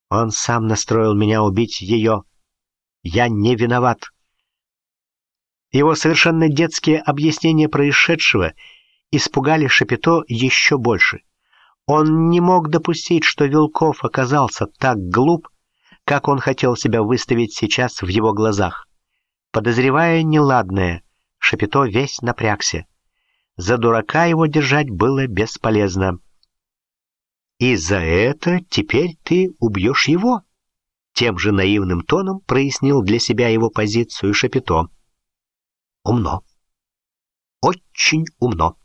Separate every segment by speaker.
Speaker 1: Он сам настроил меня убить ее. Я не виноват. Его совершенно детские объяснения происшедшего испугали Шапито еще больше. Он не мог допустить, что Вилков оказался так глуп, как он хотел себя выставить сейчас в его глазах. Подозревая неладное, Шапито весь напрягся. За дурака его держать было бесполезно. «И за это теперь ты убьешь его?» Тем же наивным тоном прояснил для себя его позицию Шапито. «Умно. Очень умно.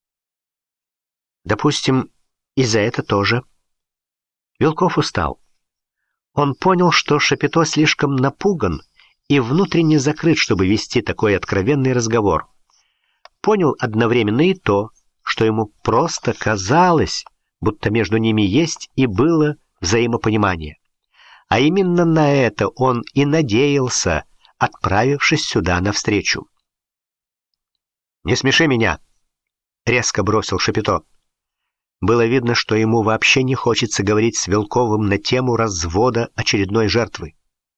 Speaker 1: Допустим, и за это тоже». Вилков устал. Он понял, что Шапито слишком напуган и внутренне закрыт, чтобы вести такой откровенный разговор. Понял одновременно и то, что ему просто казалось, будто между ними есть и было взаимопонимание. А именно на это он и надеялся, отправившись сюда навстречу. «Не смеши меня!» — резко бросил Шапито. Было видно, что ему вообще не хочется говорить с Вилковым на тему развода очередной жертвы.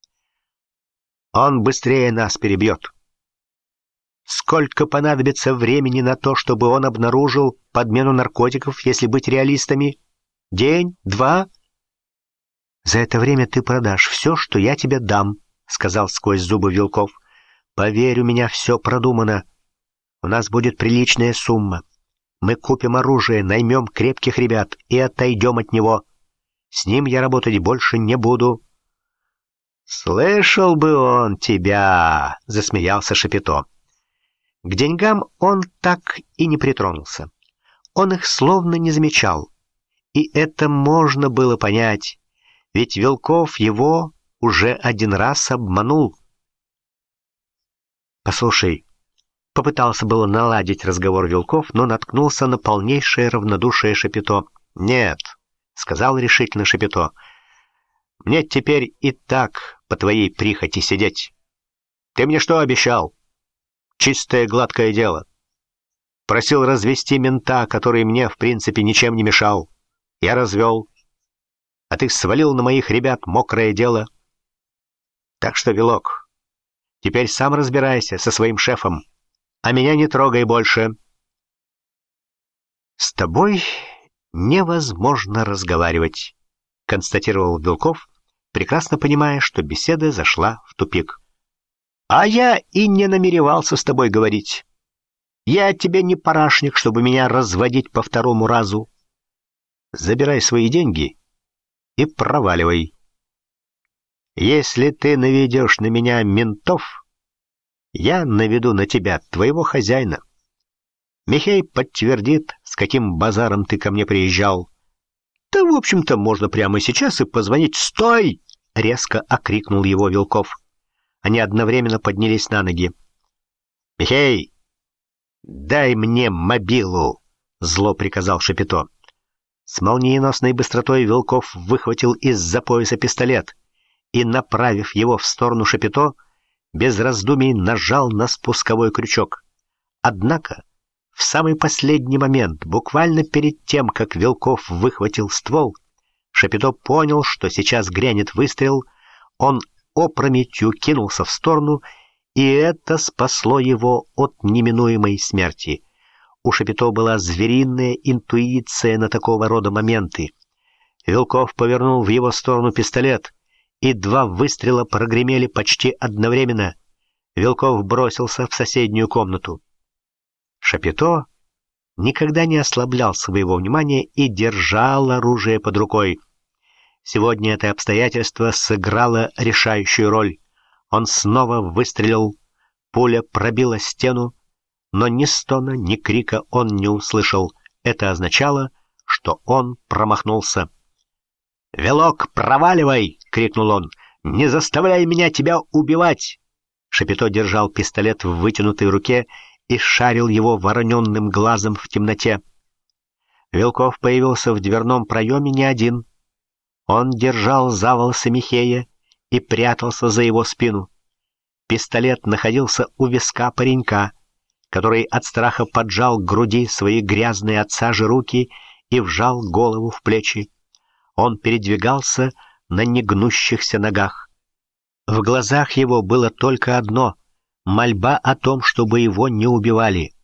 Speaker 1: «Он быстрее нас перебьет. Сколько понадобится времени на то, чтобы он обнаружил подмену наркотиков, если быть реалистами? День? Два?» «За это время ты продашь все, что я тебе дам», — сказал сквозь зубы Вилков. «Поверь, у меня все продумано. У нас будет приличная сумма. Мы купим оружие, наймем крепких ребят и отойдем от него. С ним я работать больше не буду». «Слышал бы он тебя!» — засмеялся Шапито. К деньгам он так и не притронулся. Он их словно не замечал. И это можно было понять, ведь Вилков его уже один раз обманул. «Послушай», — попытался было наладить разговор Вилков, но наткнулся на полнейшее равнодушие Шапито. «Нет», — сказал решительно Шапито, — «мне теперь и так по твоей прихоти сидеть. Ты мне что обещал? Чистое гладкое дело. Просил развести мента, который мне в принципе ничем не мешал. Я развел. А ты свалил на моих ребят мокрое дело. Так что, Вилок, теперь сам разбирайся со своим шефом, а меня не трогай больше». «С тобой невозможно разговаривать», — констатировал Вилков, прекрасно понимая, что беседа зашла в тупик. «А я и не намеревался с тобой говорить. Я тебе не парашник, чтобы меня разводить по второму разу. Забирай свои деньги и проваливай. Если ты наведешь на меня ментов, я наведу на тебя твоего хозяина. Михей подтвердит, с каким базаром ты ко мне приезжал. Да, в общем-то, можно прямо сейчас и позвонить». «Стой!» — резко окрикнул его Вилков. Они одновременно поднялись на ноги. «Михей, дай мне мобилу!» — зло приказал Шапито. С молниеносной быстротой Вилков выхватил из-за пояса пистолет и, направив его в сторону Шапито, без раздумий нажал на спусковой крючок. Однако в самый последний момент, буквально перед тем, как Вилков выхватил ствол, Шапито понял, что сейчас грянет выстрел. Он опрометью кинулся в сторону, и это спасло его от неминуемой смерти. У Шапито была звериная интуиция на такого рода моменты. Вилков повернул в его сторону пистолет, и два выстрела прогремели почти одновременно. Вилков бросился в соседнюю комнату. Шапито никогда не ослаблял своего внимания и держал оружие под рукой. Сегодня это обстоятельство сыграло решающую роль. Он снова выстрелил, пуля пробила стену, но ни стона, ни крика он не услышал. Это означало, что он промахнулся. «Вилок, проваливай!» — крикнул он. «Не заставляй меня тебя убивать!» Шапито держал пистолет в вытянутой руке и шарил его вороненным глазом в темноте. Вилков появился в дверном проеме не один. Он держал за волосы Михея и прятался за его спину. Пистолет находился у виска паренька, который от страха поджал к груди свои грязные от сажи руки и вжал голову в плечи. Он передвигался, на негнущихся ногах. В глазах его было только одно — мольба о том, чтобы его не убивали.